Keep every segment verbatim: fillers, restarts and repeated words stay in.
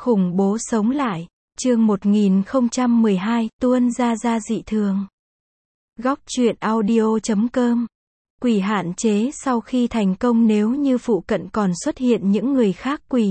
Khủng bố sống lại, chương một nghìn không trăm mười hai, tuôn ra ra dị thường. Góc truyện audio chấm com. Quỷ hạn chế sau khi thành công nếu như phụ cận còn xuất hiện những người khác quỷ.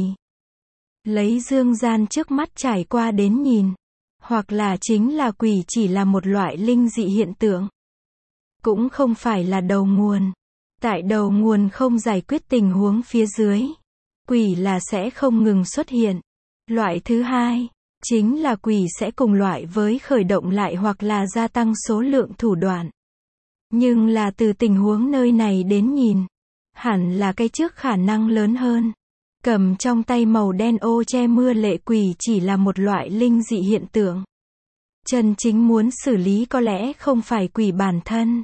Lấy dương gian trước mắt trải qua đến nhìn. Hoặc là chính là quỷ chỉ là một loại linh dị hiện tượng. Cũng không phải là đầu nguồn. Tại đầu nguồn không giải quyết tình huống phía dưới. Quỷ là sẽ không ngừng xuất hiện. Loại thứ hai, chính là quỷ sẽ cùng loại với khởi động lại hoặc là gia tăng số lượng thủ đoạn. Nhưng là từ tình huống nơi này đến nhìn, hẳn là cái trước khả năng lớn hơn. Cầm trong tay màu đen ô che mưa lệ quỷ chỉ là một loại linh dị hiện tượng. Chân chính muốn xử lý có lẽ không phải quỷ bản thân,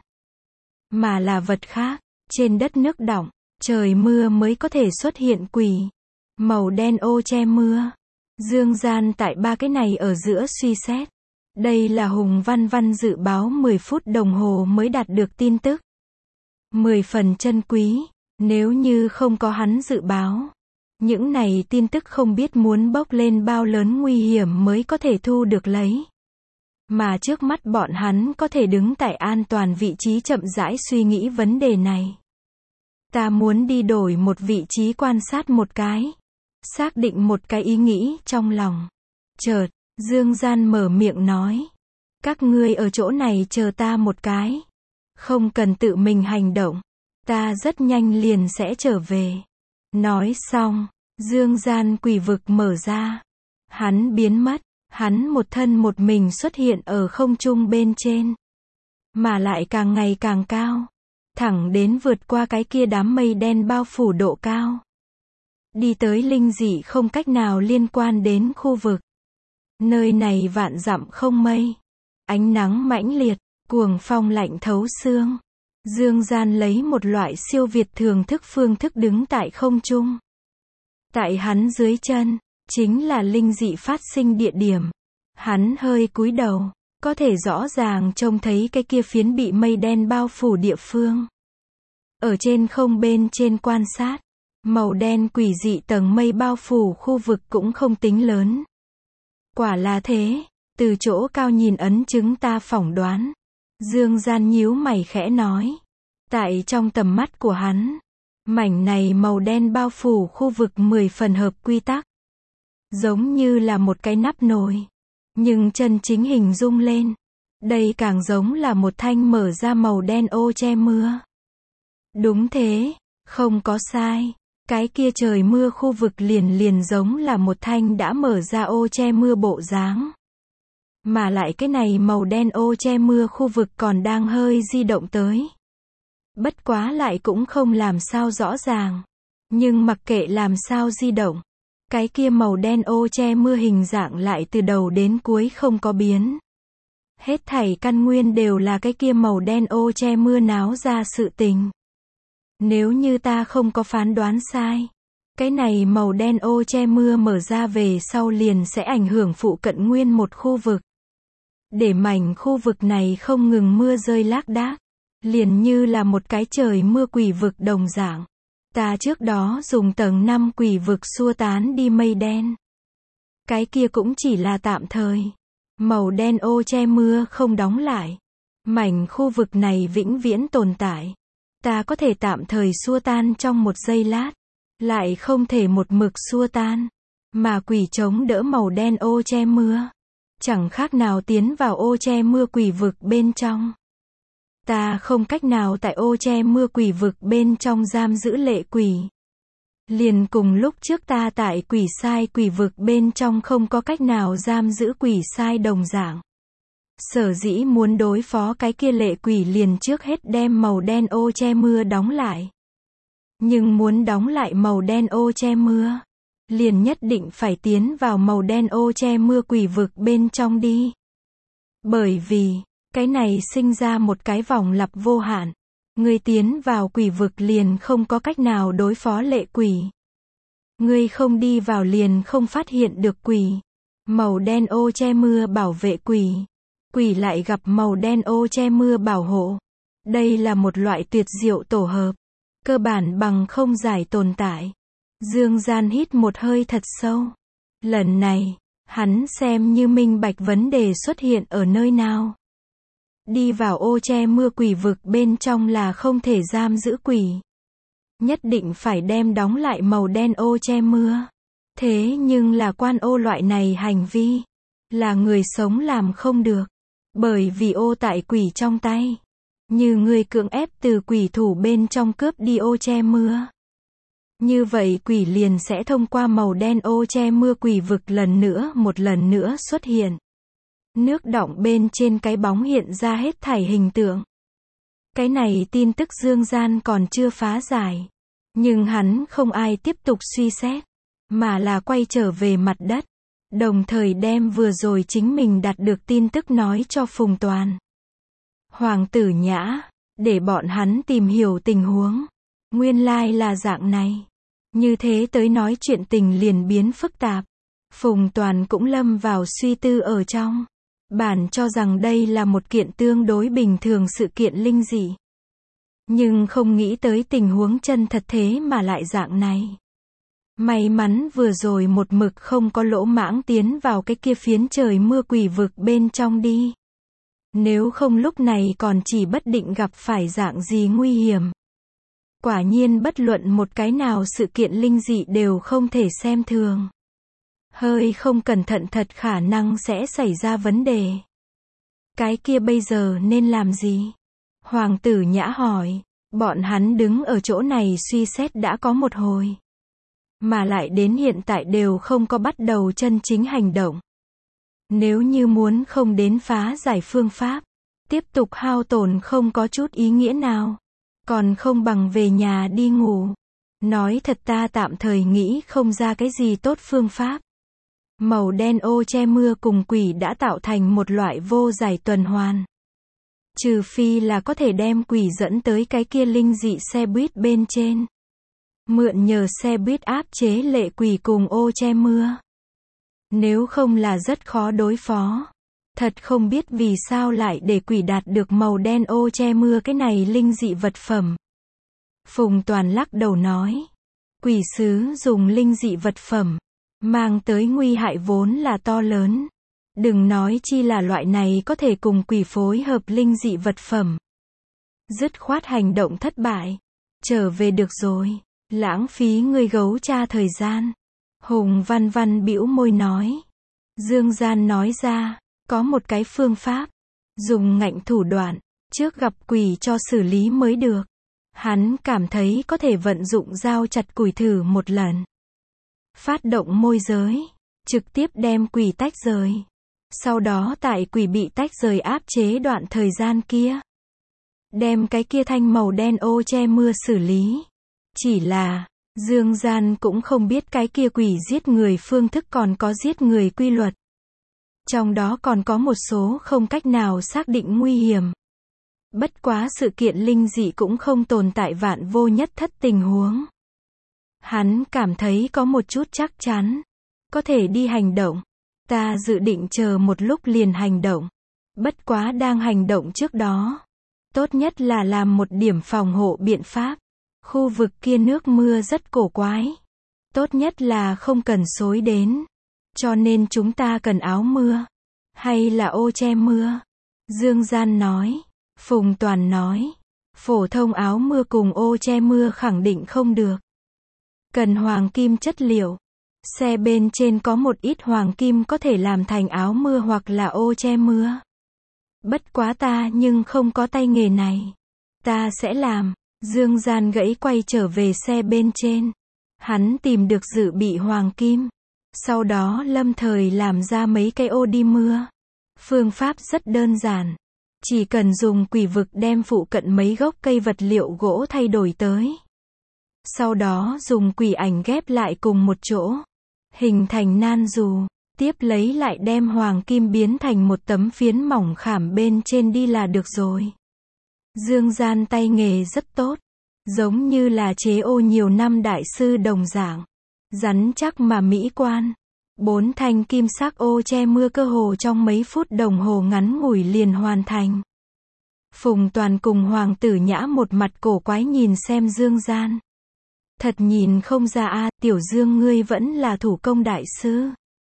mà là vật khác. Trên đất nước đọng, trời mưa mới có thể xuất hiện quỷ. Màu đen ô che mưa. Dương gian tại ba cái này ở giữa suy xét. Đây là Hùng Văn Văn dự báo mười phút đồng hồ mới đạt được tin tức. mười phần chân quý, nếu như không có hắn dự báo. Những này tin tức không biết muốn bốc lên bao lớn nguy hiểm mới có thể thu được lấy. Mà trước mắt bọn hắn có thể đứng tại an toàn vị trí chậm rãi suy nghĩ vấn đề này. Ta muốn đi đổi một vị trí quan sát một cái. Xác định một cái ý nghĩ trong lòng. Chợt, Dương Gian mở miệng nói. Các ngươi ở chỗ này chờ ta một cái. Không cần tự mình hành động. Ta rất nhanh liền sẽ trở về. Nói xong, Dương Gian quỷ vực mở ra. Hắn biến mất. Hắn một thân một mình xuất hiện ở không trung bên trên. Mà lại càng ngày càng cao. Thẳng đến vượt qua cái kia đám mây đen bao phủ độ cao. Đi tới linh dị không cách nào liên quan đến khu vực. Nơi này vạn dặm không mây. Ánh nắng mãnh liệt, cuồng phong lạnh thấu xương. Dương Gian lấy một loại siêu việt thường thức phương thức đứng tại không trung. Tại hắn dưới chân, chính là linh dị phát sinh địa điểm. Hắn hơi cúi đầu, có thể rõ ràng trông thấy cái kia phiến bị mây đen bao phủ địa phương. Ở trên không bên trên quan sát. Màu đen quỷ dị tầng mây bao phủ khu vực cũng không tính lớn. Quả là thế, từ chỗ cao nhìn ấn chứng ta phỏng đoán. Dương Gian nhíu mày khẽ nói. Tại trong tầm mắt của hắn, mảnh này màu đen bao phủ khu vực mười phần hợp quy tắc. Giống như là một cái nắp nồi. Nhưng chân chính hình dung lên, đây càng giống là một thanh mở ra màu đen ô che mưa. Đúng thế, không có sai. Cái kia trời mưa khu vực liền liền giống là một thanh đã mở ra ô che mưa bộ dáng. Mà lại cái này màu đen ô che mưa khu vực còn đang hơi di động tới. Bất quá lại cũng không làm sao rõ ràng. Nhưng mặc kệ làm sao di động, cái kia màu đen ô che mưa hình dạng lại từ đầu đến cuối không có biến. Hết thảy căn nguyên đều là cái kia màu đen ô che mưa náo ra sự tình. Nếu như ta không có phán đoán sai, cái này màu đen ô che mưa mở ra về sau liền sẽ ảnh hưởng phụ cận nguyên một khu vực. Để mảnh khu vực này không ngừng mưa rơi lác đác, liền như là một cái trời mưa quỷ vực đồng dạng. Ta trước đó dùng tầng năm quỷ vực xua tán đi mây đen. Cái kia cũng chỉ là tạm thời. Màu đen ô che mưa không đóng lại. Mảnh khu vực này vĩnh viễn tồn tại. Ta có thể tạm thời xua tan trong một giây lát, lại không thể một mực xua tan. Mà quỷ chống đỡ màu đen ô che mưa, chẳng khác nào tiến vào ô che mưa quỷ vực bên trong. Ta không cách nào tại ô che mưa quỷ vực bên trong giam giữ lệ quỷ. Liền cùng lúc trước ta tại quỷ sai quỷ vực bên trong không có cách nào giam giữ quỷ sai đồng dạng. Sở dĩ muốn đối phó cái kia lệ quỷ liền trước hết đem màu đen ô che mưa đóng lại. Nhưng muốn đóng lại màu đen ô che mưa, liền nhất định phải tiến vào màu đen ô che mưa quỷ vực bên trong đi. Bởi vì, cái này sinh ra một cái vòng lặp vô hạn. Ngươi tiến vào quỷ vực liền không có cách nào đối phó lệ quỷ. Ngươi không đi vào liền không phát hiện được quỷ. Màu đen ô che mưa bảo vệ quỷ. Quỷ lại gặp màu đen ô che mưa bảo hộ. Đây là một loại tuyệt diệu tổ hợp. Cơ bản bằng không giải tồn tại. Dương Gian hít một hơi thật sâu. Lần này, hắn xem như minh bạch vấn đề xuất hiện ở nơi nào. Đi vào ô che mưa quỷ vực bên trong là không thể giam giữ quỷ. Nhất định phải đem đóng lại màu đen ô che mưa. Thế nhưng là quan ô loại này hành vi, là người sống làm không được. Bởi vì ô tại quỷ trong tay. Như người cưỡng ép từ quỷ thủ bên trong cướp đi ô che mưa. Như vậy quỷ liền sẽ thông qua màu đen ô che mưa quỷ vực lần nữa một lần nữa xuất hiện. Nước đọng bên trên cái bóng hiện ra hết thảy hình tượng. Cái này tin tức Dương Gian còn chưa phá giải. Nhưng hắn không ai tiếp tục suy xét. Mà là quay trở về mặt đất. Đồng thời đem vừa rồi chính mình đạt được tin tức nói cho Phùng Toàn. Hoàng tử Nhã. Để bọn hắn tìm hiểu tình huống. Nguyên lai là dạng này. Như thế tới nói chuyện tình liền biến phức tạp. Phùng Toàn cũng lâm vào suy tư ở trong. Bản cho rằng đây là một kiện tương đối bình thường sự kiện linh dị. Nhưng không nghĩ tới tình huống chân thật thế mà lại dạng này. May mắn vừa rồi một mực không có lỗ mãng tiến vào cái kia phiến trời mưa quỷ vực bên trong đi. Nếu không lúc này còn chỉ bất định gặp phải dạng gì nguy hiểm. Quả nhiên bất luận một cái nào sự kiện linh dị đều không thể xem thường. Hơi không cẩn thận thật khả năng sẽ xảy ra vấn đề. Cái kia bây giờ nên làm gì? Hoàng tử Nhã hỏi. Bọn hắn đứng ở chỗ này suy xét đã có một hồi. Mà lại đến hiện tại đều không có bắt đầu chân chính hành động. Nếu như muốn không đến phá giải phương pháp, tiếp tục hao tổn không có chút ý nghĩa nào. Còn không bằng về nhà đi ngủ. Nói thật ta tạm thời nghĩ không ra cái gì tốt phương pháp. Màu đen ô che mưa cùng quỷ đã tạo thành một loại vô giải tuần hoàn. Trừ phi là có thể đem quỷ dẫn tới cái kia linh dị xe buýt bên trên. Mượn nhờ xe buýt áp chế lệ quỷ cùng ô che mưa. Nếu không là rất khó đối phó. Thật không biết vì sao lại để quỷ đạt được màu đen ô che mưa cái này linh dị vật phẩm. Phùng Toàn lắc đầu nói. Quỷ sứ dùng linh dị vật phẩm. Mang tới nguy hại vốn là to lớn. Đừng nói chi là loại này có thể cùng quỷ phối hợp linh dị vật phẩm. Dứt khoát hành động thất bại. Trở về được rồi. Lãng phí người gấu cha thời gian. Hùng Văn Văn bĩu môi nói. Dương Gian nói ra. Có một cái phương pháp. Dùng ngạnh thủ đoạn. Trước gặp quỷ cho xử lý mới được. Hắn cảm thấy có thể vận dụng dao chặt củi thử một lần. Phát động môi giới. Trực tiếp đem quỷ tách rời. Sau đó tại quỷ bị tách rời áp chế đoạn thời gian kia. Đem cái kia thanh màu đen ô che mưa xử lý. Chỉ là, Dương Gian cũng không biết cái kia quỷ giết người phương thức còn có giết người quy luật. Trong đó còn có một số không cách nào xác định nguy hiểm. Bất quá sự kiện linh dị cũng không tồn tại vạn vô nhất thất tình huống. Hắn cảm thấy có một chút chắc chắn. Có thể đi hành động. Ta dự định chờ một lúc liền hành động. Bất quá đang hành động trước đó. Tốt nhất là làm một điểm phòng hộ biện pháp. Khu vực kia nước mưa rất cổ quái. Tốt nhất là không cần xối đến. Cho nên chúng ta cần áo mưa. Hay là ô che mưa. Dương Gian nói. Phùng Toàn nói. Phổ thông áo mưa cùng ô che mưa khẳng định không được. Cần hoàng kim chất liệu. Xe bên trên có một ít hoàng kim có thể làm thành áo mưa hoặc là ô che mưa. Bất quá ta nhưng không có tay nghề này. Ta sẽ làm. Dương Gian gãy quay trở về xe bên trên. Hắn tìm được dự bị hoàng kim. Sau đó lâm thời làm ra mấy cái ô đi mưa. Phương pháp rất đơn giản. Chỉ cần dùng quỷ vực đem phụ cận mấy gốc cây vật liệu gỗ thay đổi tới. Sau đó dùng quỷ ảnh ghép lại cùng một chỗ. Hình thành nan dù. Tiếp lấy lại đem hoàng kim biến thành một tấm phiến mỏng khảm bên trên đi là được rồi. Dương Gian tay nghề rất tốt. Giống như là chế ô nhiều năm đại sư đồng dạng. Rắn chắc mà mỹ quan. Bốn thanh kim sắc ô che mưa cơ hồ trong mấy phút đồng hồ ngắn ngủi liền hoàn thành. Phùng Toàn cùng Hoàng tử Nhã một mặt cổ quái nhìn xem Dương Gian. Thật nhìn không ra a, Tiểu Dương ngươi vẫn là thủ công đại sư.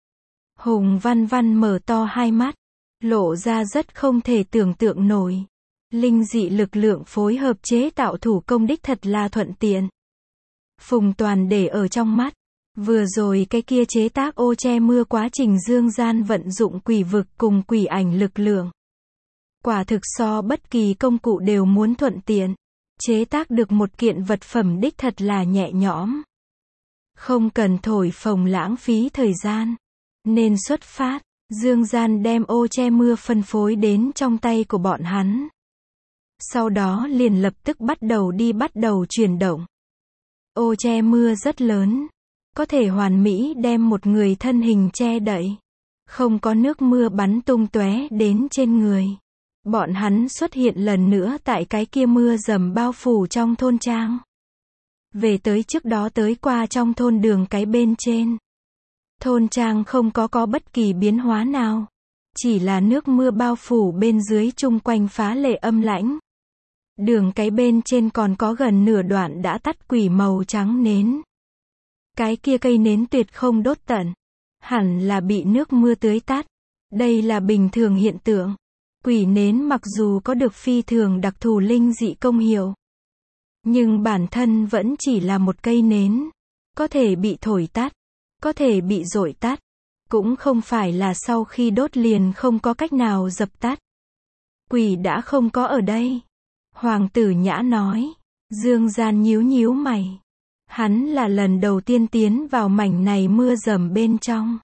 Hùng Văn Văn mở to hai mắt, lộ ra rất không thể tưởng tượng nổi. Linh dị lực lượng phối hợp chế tạo thủ công đích thật là thuận tiện. Phùng Toàn để ở trong mắt. Vừa rồi cái kia chế tác ô che mưa quá trình dương gian vận dụng quỷ vực cùng quỷ ảnh lực lượng. Quả thực so bất kỳ công cụ đều muốn thuận tiện. Chế tác được một kiện vật phẩm đích thật là nhẹ nhõm. Không cần thổi phồng lãng phí thời gian. Nên xuất phát, dương gian đem ô che mưa phân phối đến trong tay của bọn hắn. Sau đó liền lập tức bắt đầu đi bắt đầu chuyển động. Ô che mưa rất lớn. Có thể hoàn mỹ đem một người thân hình che đậy. Không có nước mưa bắn tung tóe đến trên người. Bọn hắn xuất hiện lần nữa tại cái kia mưa dầm bao phủ trong thôn trang. Về tới trước đó tới qua trong thôn đường cái bên trên. Thôn trang không có có bất kỳ biến hóa nào. Chỉ là nước mưa bao phủ bên dưới chung quanh phá lệ âm lãnh. Đường cái bên trên còn có gần nửa đoạn đã tắt quỷ màu trắng nến. Cái kia cây nến tuyệt không đốt tận. Hẳn là bị nước mưa tưới tắt. Đây là bình thường hiện tượng. Quỷ nến mặc dù có được phi thường đặc thù linh dị công hiệu. Nhưng bản thân vẫn chỉ là một cây nến. Có thể bị thổi tắt. Có thể bị dội tắt. Cũng không phải là sau khi đốt liền không có cách nào dập tắt. Quỷ đã không có ở đây. Hoàng tử Nhã nói. Dương gian nhíu nhíu mày. Hắn là lần đầu tiên tiến vào mảnh này mưa dầm bên trong.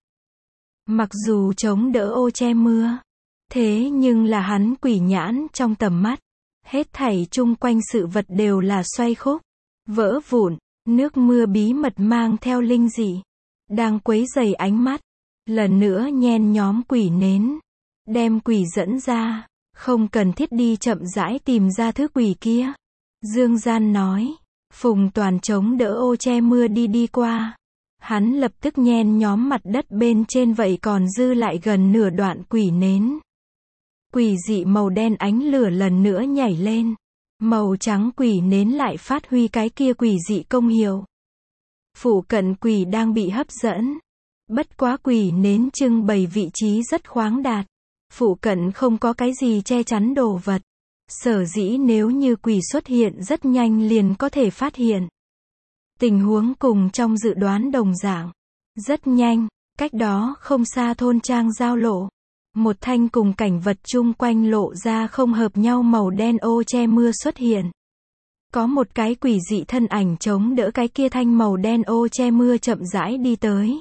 Mặc dù chống đỡ ô che mưa. Thế nhưng là hắn quỷ nhãn trong tầm mắt. Hết thảy chung quanh sự vật đều là xoay khúc. Vỡ vụn. Nước mưa bí mật mang theo linh dị. Đang quấy rầy ánh mắt. Lần nữa nhen nhóm quỷ nến. Đem quỷ dẫn ra. Không cần thiết đi chậm rãi tìm ra thứ quỷ kia. Dương gian nói. Phùng Toàn chống đỡ ô che mưa đi đi qua. Hắn lập tức nhen nhóm mặt đất bên trên vậy còn dư lại gần nửa đoạn quỷ nến. Quỷ dị màu đen ánh lửa lần nữa nhảy lên. Màu trắng quỷ nến lại phát huy cái kia quỷ dị công hiệu. Phụ cận quỷ đang bị hấp dẫn. Bất quá quỷ nến trưng bày vị trí rất khoáng đạt. Phụ cận không có cái gì che chắn đồ vật. Sở dĩ nếu như quỷ xuất hiện rất nhanh liền có thể phát hiện. Tình huống cùng trong dự đoán đồng dạng. Rất nhanh, cách đó không xa thôn trang giao lộ. Một thanh cùng cảnh vật chung quanh lộ ra không hợp nhau màu đen ô che mưa xuất hiện. Có một cái quỷ dị thân ảnh chống đỡ cái kia thanh màu đen ô che mưa chậm rãi đi tới.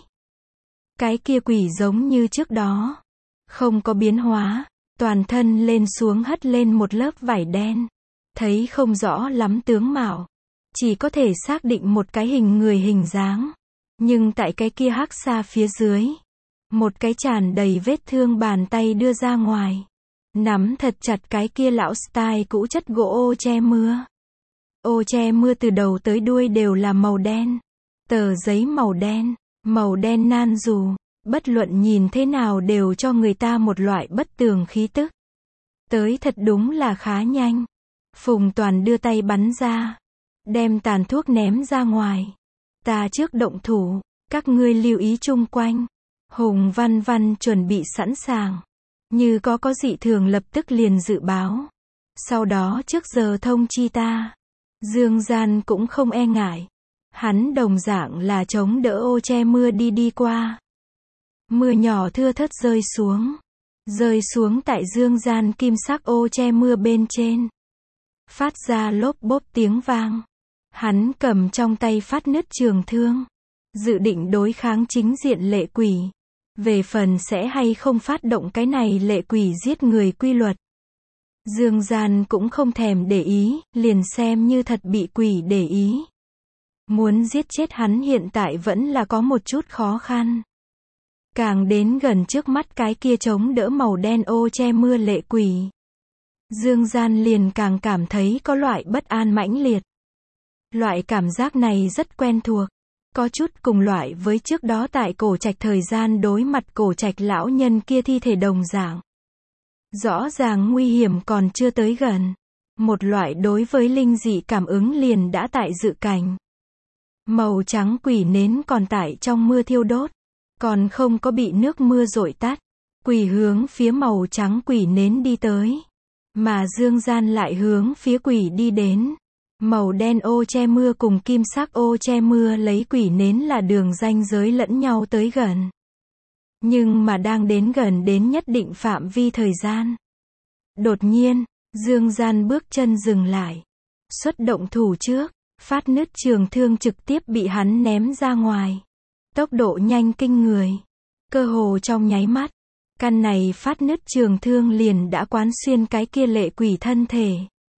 Cái kia quỷ giống như trước đó. Không có biến hóa. Toàn thân lên xuống hất lên một lớp vải đen. Thấy không rõ lắm tướng mạo. Chỉ có thể xác định một cái hình người hình dáng. Nhưng tại cái kia hắc xa phía dưới. Một cái tràn đầy vết thương bàn tay đưa ra ngoài. Nắm thật chặt cái kia lão style cũ chất gỗ ô che mưa. Ô che mưa từ đầu tới đuôi đều là màu đen. Tờ giấy màu đen. Màu đen nan dù. Bất luận nhìn thế nào đều cho người ta một loại bất tường khí tức. Tới thật đúng là khá nhanh. Phùng Toàn đưa tay bắn ra. Đem tàn thuốc ném ra ngoài. Ta trước động thủ. Các ngươi lưu ý chung quanh. Hùng Văn Văn chuẩn bị sẵn sàng. Như có có dị thường lập tức liền dự báo. Sau đó trước giờ thông chi ta. Dương gian cũng không e ngại. Hắn đồng dạng là chống đỡ ô che mưa đi đi qua. Mưa nhỏ thưa thớt rơi xuống. Rơi xuống tại dương gian kim sắc ô che mưa bên trên. Phát ra lốp bốp tiếng vang. Hắn cầm trong tay phát nứt trường thương. Dự định đối kháng chính diện lệ quỷ. Về phần sẽ hay không phát động cái này lệ quỷ giết người quy luật. Dương gian cũng không thèm để ý, liền xem như thật bị quỷ để ý. Muốn giết chết hắn hiện tại vẫn là có một chút khó khăn. Càng đến gần trước mắt cái kia chống đỡ màu đen ô che mưa lệ quỷ. Dương gian liền càng cảm thấy có loại bất an mãnh liệt. Loại cảm giác này rất quen thuộc. Có chút cùng loại với trước đó tại cổ trạch thời gian đối mặt cổ trạch lão nhân kia thi thể đồng dạng. Rõ ràng nguy hiểm còn chưa tới gần. Một loại đối với linh dị cảm ứng liền đã tại dự cảnh. Màu trắng quỷ nến còn tại trong mưa thiêu đốt. còn không có bị nước mưa dội tắt. Quỷ hướng phía màu trắng quỷ nến đi tới. Mà Dương Gian lại hướng phía quỷ đi đến. Màu đen ô che mưa cùng kim sắc ô che mưa lấy quỷ nến là đường ranh giới lẫn nhau tới gần. Nhưng mà đang đến gần đến nhất định phạm vi thời gian. Đột nhiên, Dương Gian bước chân dừng lại. Xuất động thủ trước, phát nứt trường thương trực tiếp bị hắn ném ra ngoài. Tốc độ nhanh kinh người. Cơ hồ trong nháy mắt, căn này phát nứt trường thương liền đã quán xuyên cái kia lệ quỷ thân thể.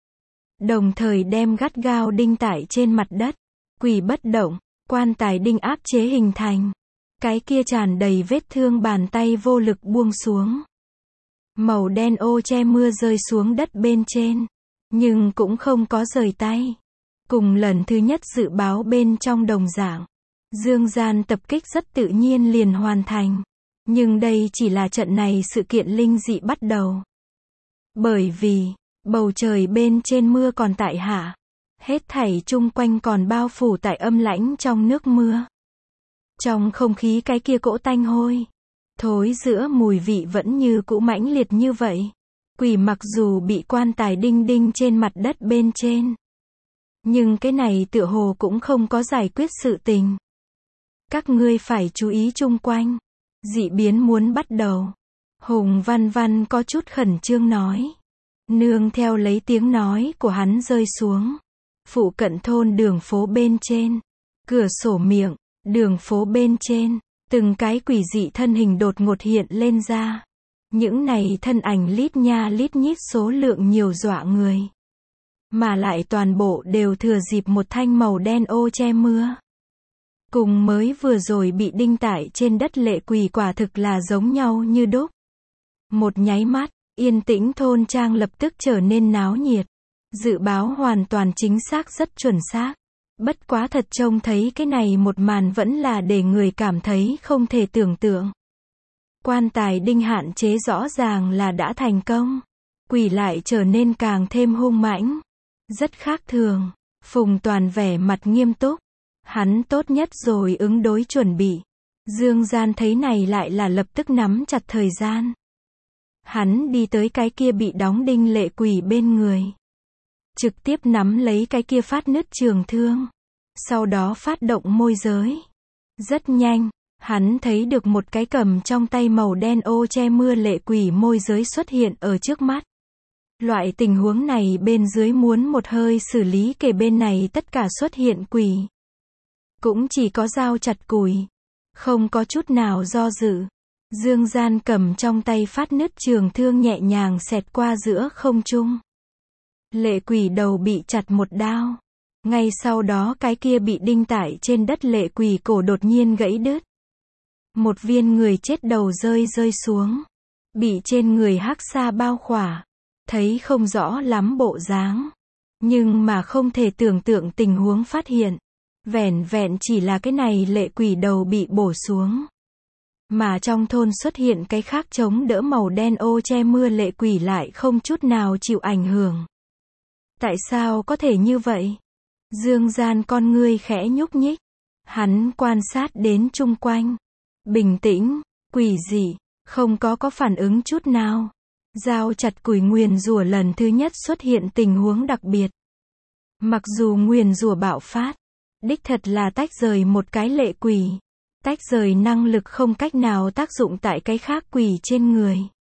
Đồng thời đem gắt gao đinh tại trên mặt đất. Quỷ bất động, quan tài đinh áp chế hình thành. Cái kia tràn đầy vết thương bàn tay vô lực buông xuống. Màu đen ô che mưa rơi xuống đất bên trên. Nhưng cũng không có rời tay. Cùng lần thứ nhất dự báo bên trong đồng dạng. Dương Gian tập kích rất tự nhiên liền hoàn thành. Nhưng đây chỉ là trận này sự kiện linh dị bắt đầu. Bởi vì, bầu trời bên trên mưa còn tại hạ. Hết thảy chung quanh còn bao phủ tại âm lãnh trong nước mưa. Trong không khí cái kia cỗ tanh hôi. Thối giữa mùi vị vẫn như cũ mãnh liệt như vậy. Quỷ mặc dù bị quan tài đinh đinh trên mặt đất bên trên. Nhưng cái này tựa hồ cũng không có giải quyết sự tình. Các ngươi phải chú ý chung quanh. Dị biến muốn bắt đầu. Hùng Văn Văn có chút khẩn trương nói. Nương theo lấy tiếng nói của hắn rơi xuống. Phụ cận thôn đường phố bên trên. Cửa sổ miệng, đường phố bên trên. Từng cái quỷ dị thân hình đột ngột hiện lên ra. Những này thân ảnh lít nha lít nhít số lượng nhiều dọa người. Mà lại toàn bộ đều thừa dịp một thanh màu đen ô che mưa. Cùng mới vừa rồi bị đinh tại trên đất lệ quỷ quả thực là giống nhau như đúc. Một nháy mắt, yên tĩnh thôn trang lập tức trở nên náo nhiệt. Dự báo hoàn toàn chính xác rất chuẩn xác. Bất quá thật trông thấy cái này một màn vẫn là để người cảm thấy không thể tưởng tượng. Quan tài đinh hạn chế rõ ràng là đã thành công. Quỷ lại trở nên càng thêm hung mãnh. Rất khác thường. Phùng Toàn vẻ mặt nghiêm túc. Hắn tốt nhất rồi ứng đối chuẩn bị. Dương Gian thấy này lại là lập tức nắm chặt thời gian. Hắn đi tới cái kia bị đóng đinh lệ quỷ bên người. Trực tiếp nắm lấy cái kia phát nứt trường thương. Sau đó phát động môi giới. Rất nhanh, hắn thấy được một cái cầm trong tay màu đen ô che mưa lệ quỷ môi giới xuất hiện ở trước mắt. Loại tình huống này bên dưới muốn một hơi xử lý kể bên này tất cả xuất hiện quỷ. Cũng chỉ có dao chặt củi. Không có chút nào do dự. Dương Gian cầm trong tay phát nứt trường thương nhẹ nhàng xẹt qua giữa không trung. Lệ quỷ đầu bị chặt một đao. Ngay sau đó cái kia bị đinh tải trên đất lệ quỷ cổ đột nhiên gãy đứt. Một viên người chết đầu rơi rơi xuống. Bị trên người hắc sa bao khỏa. Thấy không rõ lắm bộ dáng. Nhưng mà không thể tưởng tượng tình huống phát hiện. Vẻn vẹn chỉ là cái này lệ quỷ đầu bị bổ xuống. Mà trong thôn xuất hiện cái khác chống đỡ màu đen ô che mưa lệ quỷ lại không chút nào chịu ảnh hưởng. Tại sao có thể như vậy? Dương Gian con ngươi khẽ nhúc nhích. Hắn quan sát đến chung quanh. Bình tĩnh, quỷ dị, không có có phản ứng chút nào. Dao chặt củi nguyền rủa lần thứ nhất xuất hiện tình huống đặc biệt. Mặc dù nguyền rủa bạo phát, đích thật là tách rời một cái lệ quỷ. Tách rời năng lực không cách nào tác dụng tại cái khác quỷ trên người.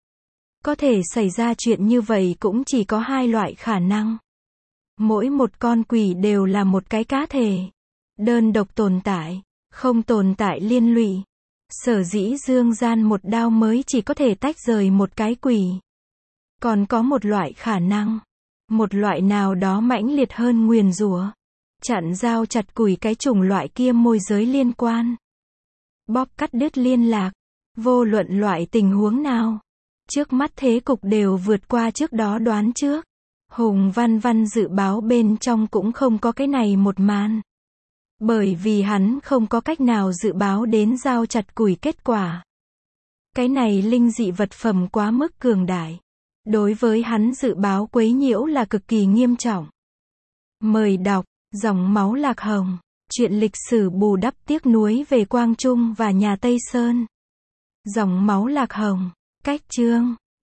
Có thể xảy ra chuyện như vậy cũng chỉ có hai loại khả năng. Mỗi một con quỷ đều là một cái cá thể. Đơn độc tồn tại, không tồn tại liên lụy. Sở dĩ Dương Gian một đao mới chỉ có thể tách rời một cái quỷ. Còn có một loại khả năng. Một loại nào đó mãnh liệt hơn nguyền rủa. Chặn dao chặt củi cái chủng loại kia môi giới liên quan. Bóp cắt đứt liên lạc. Vô luận loại tình huống nào. Trước mắt thế cục đều vượt qua trước đó đoán trước. Hùng Văn Văn dự báo bên trong cũng không có cái này một màn. Bởi vì hắn không có cách nào dự báo đến dao chặt củi kết quả. Cái này linh dị vật phẩm quá mức cường đại. Đối với hắn dự báo quấy nhiễu là cực kỳ nghiêm trọng. Mời đọc, dòng máu lạc hồng. Chuyện lịch sử bù đắp tiếc nuối về Quang Trung và nhà Tây Sơn. Dòng máu Lạc Hồng. Cách chương